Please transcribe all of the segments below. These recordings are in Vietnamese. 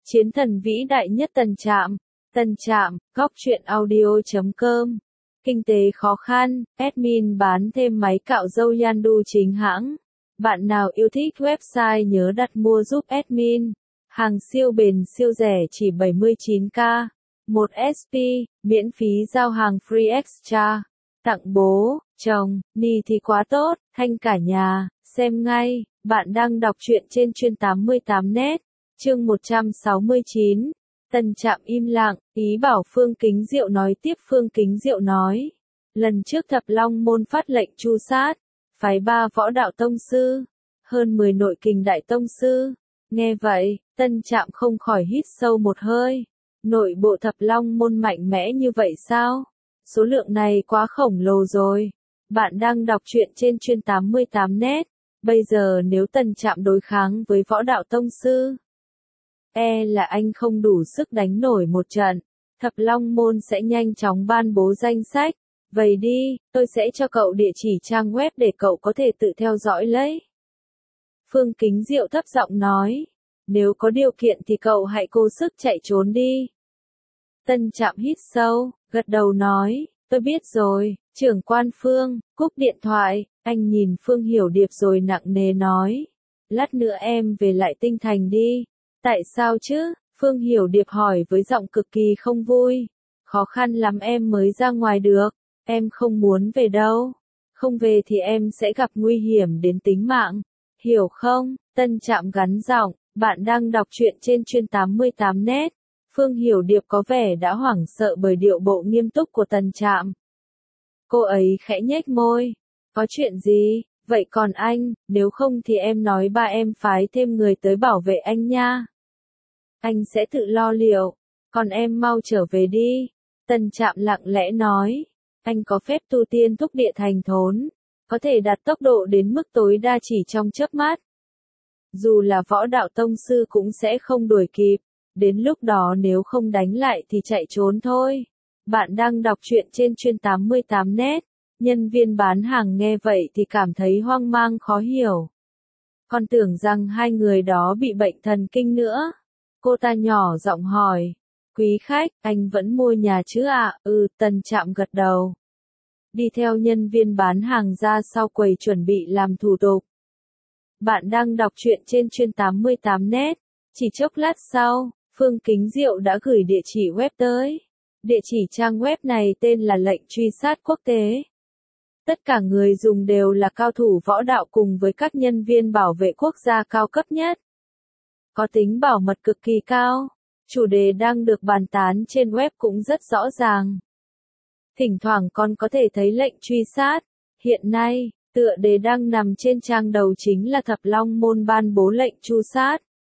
Chiến thần vĩ đại nhất Tân Trạm. Tân Trạm, góc truyện audio.com. Kinh tế khó khăn, admin bán thêm máy cạo râu Yandu chính hãng. Bạn nào yêu thích website nhớ đặt mua giúp admin. Hàng siêu bền siêu rẻ chỉ 79k. 1 SP, miễn phí giao hàng free extra. Tặng bố, chồng, ni thì quá tốt, thanh cả nhà, xem ngay. Bạn đang đọc truyện trên chuyên 88net. Chương 169. Tân Trạm im lặng, ý bảo Phương Kính Diệu nói tiếp. Phương Kính Diệu nói, lần trước Thập Long Môn phát lệnh tru sát, phái 3 võ đạo tông sư, hơn 10 nội kình đại tông sư. Nghe vậy, Tân Trạm không khỏi hít sâu một hơi. Nội bộ Thập Long Môn mạnh mẽ như vậy sao? Số lượng này quá khổng lồ rồi. Bạn đang đọc truyện trên chuyên 88net. Bây giờ nếu Tân Trạm đối kháng với võ đạo tông sư, là anh không đủ sức đánh nổi một trận. Thập Long Môn sẽ nhanh chóng ban bố danh sách. Vậy đi, tôi sẽ cho cậu địa chỉ trang web để cậu có thể tự theo dõi lấy. Phương Kính Diệu thấp giọng nói, nếu có điều kiện thì cậu hãy cố sức chạy trốn đi. Tân Trạm hít sâu, gật đầu nói, tôi biết rồi, trưởng quan Phương. Cúp điện thoại, anh nhìn Phương Hiểu Điệp rồi nặng nề nói, lát nữa em về lại Tinh Thành đi. Tại sao chứ? Phương Hiểu Điệp hỏi với giọng cực kỳ không vui. Khó khăn lắm em mới ra ngoài được, em không muốn về đâu. Không về thì em sẽ gặp nguy hiểm đến tính mạng, hiểu không? Tân Trạm gắn giọng, bạn đang đọc truyện trên chuyên 88net. Phương Hiểu Điệp có vẻ đã hoảng sợ bởi điệu bộ nghiêm túc của Tân Trạm. Cô ấy khẽ nhếch môi, có chuyện gì? Vậy còn anh, nếu không thì em nói ba em phái thêm người tới bảo vệ anh nha. Anh sẽ tự lo liệu, còn em mau trở về đi. Tân Trạm lặng lẽ nói, anh có phép tu tiên thúc địa thành thốn, có thể đạt tốc độ đến mức tối đa chỉ trong chớp mắt. Dù là võ đạo tông sư cũng sẽ không đuổi kịp, đến lúc đó nếu không đánh lại thì chạy trốn thôi. Bạn đang đọc truyện trên chuyên 88net. Nhân viên bán hàng nghe vậy thì cảm thấy hoang mang khó hiểu. Còn tưởng rằng hai người đó bị bệnh thần kinh nữa. Cô ta nhỏ giọng hỏi, quý khách, anh vẫn mua nhà chứ ạ? Tân Trạm gật đầu. Đi theo nhân viên bán hàng ra sau quầy chuẩn bị làm thủ tục. Bạn đang đọc truyện trên chuyên 88net. Chỉ chốc lát sau, Phương Kính Diệu đã gửi địa chỉ web tới. Địa chỉ trang web này tên là lệnh truy sát quốc tế. Tất cả người dùng đều là cao thủ võ đạo cùng với các nhân viên bảo vệ quốc gia cao cấp nhất. Có tính bảo mật cực kỳ cao. Chủ đề đang được bàn tán trên web cũng rất rõ ràng. Thỉnh thoảng còn có thể thấy lệnh truy sát. Hiện nay, tựa đề đang nằm trên trang đầu chính là Thập Long Môn ban bố lệnh tru sát.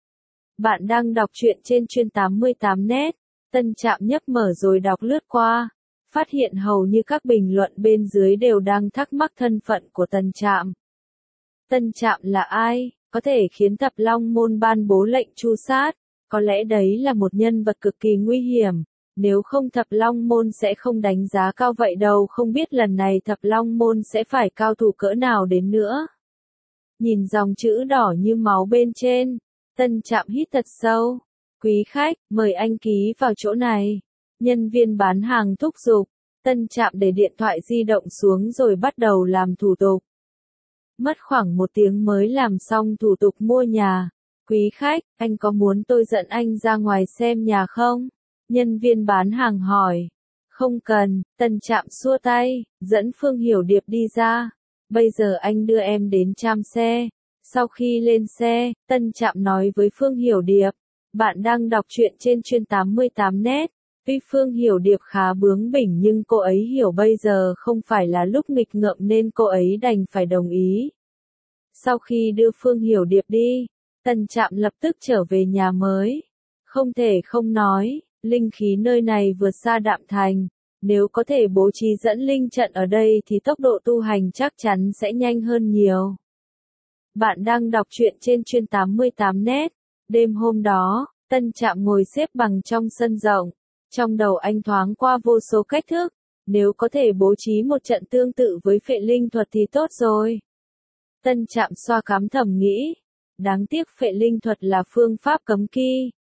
Bạn đang đọc truyện trên chuyên 88net. Tân Trạm nhấp mở rồi đọc lướt qua. Phát hiện hầu như các bình luận bên dưới đều đang thắc mắc thân phận của Tân Trạm. Tân Trạm là ai, có thể khiến Thập Long Môn ban bố lệnh tru sát? Có lẽ đấy là một nhân vật cực kỳ nguy hiểm. Nếu không Thập Long Môn sẽ không đánh giá cao vậy đâu. Không biết lần này Thập Long Môn sẽ phải cao thủ cỡ nào đến nữa. Nhìn dòng chữ đỏ như máu bên trên, Tân Trạm hít thật sâu. Quý khách, mời anh ký vào chỗ này. Nhân viên bán hàng thúc giục. Tân Trạm để điện thoại di động xuống rồi bắt đầu làm thủ tục. Mất khoảng 1 tiếng mới làm xong thủ tục mua nhà. Quý khách, anh có muốn tôi dẫn anh ra ngoài xem nhà không? Nhân viên bán hàng hỏi. Không cần, Tân Trạm xua tay, dẫn Phương Hiểu Điệp đi ra. Bây giờ anh đưa em đến trạm xe. Sau khi lên xe, Tân Trạm nói với Phương Hiểu Điệp. Bạn đang đọc truyện trên chuyên 88net. Tuy Phương Hiểu Điệp khá bướng bỉnh nhưng cô ấy hiểu bây giờ không phải là lúc nghịch ngợm nên cô ấy đành phải đồng ý. Sau khi đưa Phương Hiểu Điệp đi, Tân Trạm lập tức trở về nhà mới. Không thể không nói, linh khí nơi này vượt xa Đạm Thành. Nếu có thể bố trí dẫn linh trận ở đây thì tốc độ tu hành chắc chắn sẽ nhanh hơn nhiều. Bạn đang đọc truyện trên chuyên 88net. Đêm hôm đó, Tân Trạm ngồi xếp bằng trong sân rộng. Trong đầu anh thoáng qua vô số cách thức. Nếu có thể bố trí một trận tương tự với phệ linh thuật thì tốt rồi. Tân Trạm xoa cằm thầm nghĩ. Đáng tiếc phệ linh thuật là phương pháp cấm kỵ.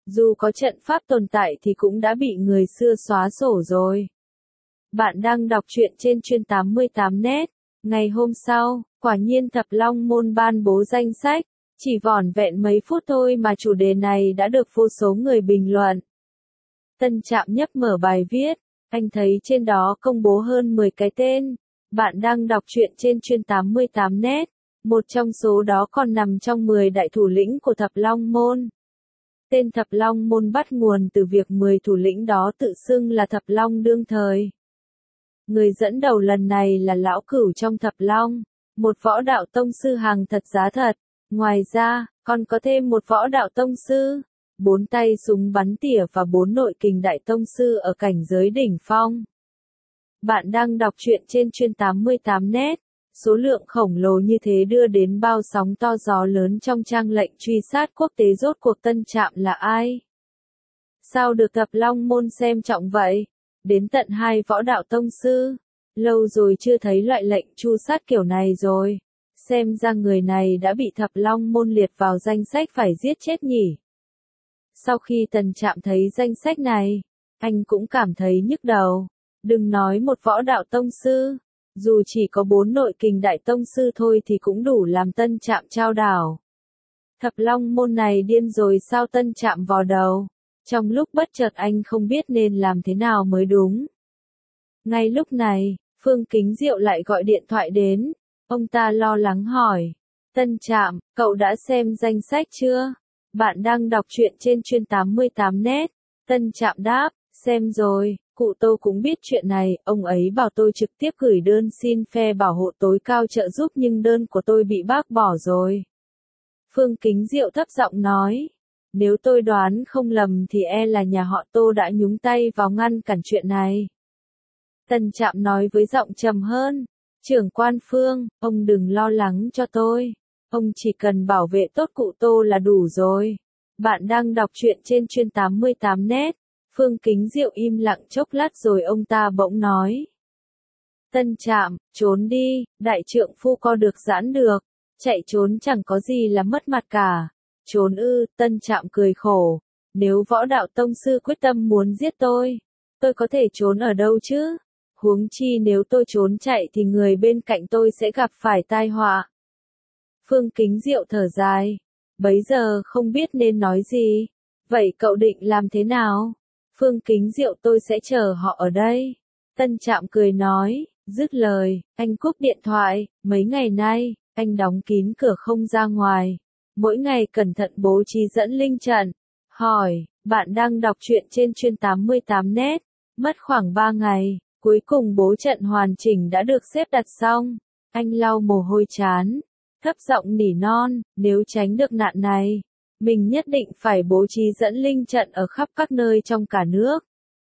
Dù có trận pháp tồn tại thì cũng đã bị người xưa xóa sổ rồi. Bạn đang đọc truyện trên chuyên 88net. Ngày hôm sau, quả nhiên Thập Long Môn ban bố danh sách. Chỉ vỏn vẹn mấy phút thôi mà chủ đề này đã được vô số người bình luận. Tân Trạm nhấp mở bài viết. Anh thấy trên đó công bố hơn 10 cái tên. Bạn đang đọc truyện trên chuyên 88net. Một trong số đó còn nằm trong 10 đại thủ lĩnh của Thập Long Môn. Tên Thập Long Môn bắt nguồn từ việc 10 thủ lĩnh đó tự xưng là Thập Long đương thời. Người dẫn đầu lần này là Lão Cửu trong Thập Long, một võ đạo tông sư hàng thật giá thật. Ngoài ra, còn có thêm một võ đạo tông sư, 4 tay súng bắn tỉa và 4 nội kình đại tông sư ở cảnh giới đỉnh phong. Bạn đang đọc truyện trên chuyên 88net. Số lượng khổng lồ như thế đưa đến bao sóng to gió lớn trong trang lệnh truy sát quốc tế. Rốt cuộc Tân Trạm là ai? Sao được Thập Long Môn xem trọng vậy? Đến tận 2 võ đạo tông sư. Lâu rồi chưa thấy loại lệnh tru sát kiểu này rồi. Xem ra người này đã bị Thập Long Môn liệt vào danh sách phải giết chết nhỉ. Sau khi Tân Trạm thấy danh sách này, anh cũng cảm thấy nhức đầu. Đừng nói một võ đạo tông sư. Dù chỉ có 4 nội kình đại tông sư thôi thì cũng đủ làm Tân Trạm chao đảo. Thập Long Môn này điên rồi sao? Tân Trạm vò đầu. Trong lúc bất chợt anh không biết nên làm thế nào mới đúng. Ngay lúc này, Phương Kính Diệu lại gọi điện thoại đến. Ông ta lo lắng hỏi. Tân Trạm, cậu đã xem danh sách chưa? Bạn đang đọc truyện trên chuyên 88net. Tân Trạm đáp, xem rồi. Cụ Tô cũng biết chuyện này, ông ấy bảo tôi trực tiếp gửi đơn xin phe bảo hộ tối cao trợ giúp nhưng đơn của tôi bị bác bỏ rồi. Phương Kính Diệu thấp giọng nói, nếu tôi đoán không lầm thì e là nhà họ Tô đã nhúng tay vào ngăn cản chuyện này. Tân Trạm nói với giọng trầm hơn, trưởng quan Phương, ông đừng lo lắng cho tôi. Ông chỉ cần bảo vệ tốt cụ Tô là đủ rồi. Bạn đang đọc truyện trên chuyên 88net. Phương Kính Diệu im lặng chốc lát rồi ông ta bỗng nói. Tân Trạm, trốn đi, đại trượng phu co được giãn được. Chạy trốn chẳng có gì là mất mặt cả. Trốn ư? Tân Trạm cười khổ. Nếu võ đạo tông sư quyết tâm muốn giết tôi có thể trốn ở đâu chứ? Huống chi nếu tôi trốn chạy thì người bên cạnh tôi sẽ gặp phải tai họa. Phương Kính Diệu thở dài. Bấy giờ không biết nên nói gì. Vậy cậu định làm thế nào? Phương Kính Diệu, tôi sẽ chờ họ ở đây. Tân Trạm cười nói, dứt lời, anh cúp điện thoại. Mấy ngày nay, anh đóng kín cửa không ra ngoài. Mỗi ngày cẩn thận bố trí dẫn linh trận. Hỏi, bạn đang đọc truyện trên chuyên 88net. Mất khoảng 3 ngày, cuối cùng bố trận hoàn chỉnh đã được xếp đặt xong. Anh lau mồ hôi trán, thấp giọng nỉ non, nếu tránh được nạn này, mình nhất định phải bố trí dẫn linh trận ở khắp các nơi trong cả nước.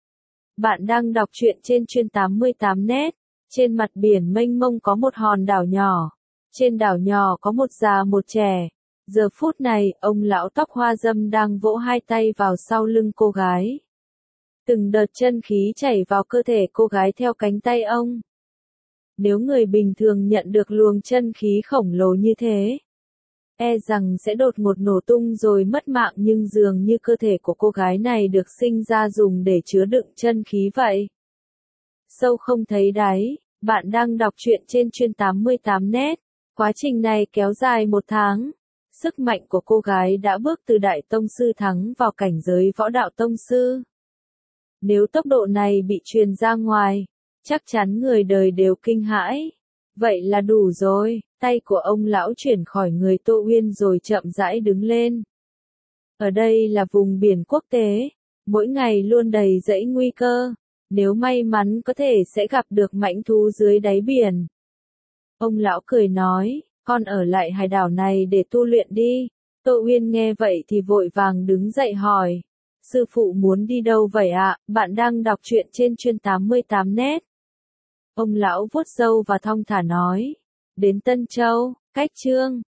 Bạn đang đọc truyện trên chuyên 88net. Trên mặt biển mênh mông có một hòn đảo nhỏ. Trên đảo nhỏ có một già một trẻ. Giờ phút này, ông lão tóc hoa râm đang vỗ hai tay vào sau lưng cô gái. Từng đợt chân khí chảy vào cơ thể cô gái theo cánh tay ông. Nếu người bình thường nhận được luồng chân khí khổng lồ như thế, e rằng sẽ đột ngột nổ tung rồi mất mạng, nhưng dường như cơ thể của cô gái này được sinh ra dùng để chứa đựng chân khí vậy. Sâu không thấy đáy, bạn đang đọc truyện trên chuyên 88net. Quá trình này kéo dài 1 tháng. Sức mạnh của cô gái đã bước từ đại tông sư thắng vào cảnh giới võ đạo tông sư. Nếu tốc độ này bị truyền ra ngoài, chắc chắn người đời đều kinh hãi. Vậy là đủ rồi. Tay của ông lão chuyển khỏi người Tô Uyên rồi chậm rãi đứng lên. Ở đây là vùng biển quốc tế, mỗi ngày luôn đầy rẫy nguy cơ. Nếu may mắn có thể sẽ gặp được mãnh thú dưới đáy biển. Ông lão cười nói, con ở lại hải đảo này để tu luyện đi. Tô Uyên nghe vậy thì vội vàng đứng dậy hỏi, sư phụ muốn đi đâu vậy ạ? Bạn đang đọc truyện trên chuyên 88net. Ông lão vuốt râu và thong thả nói, đến Tân Châu, cách Chương.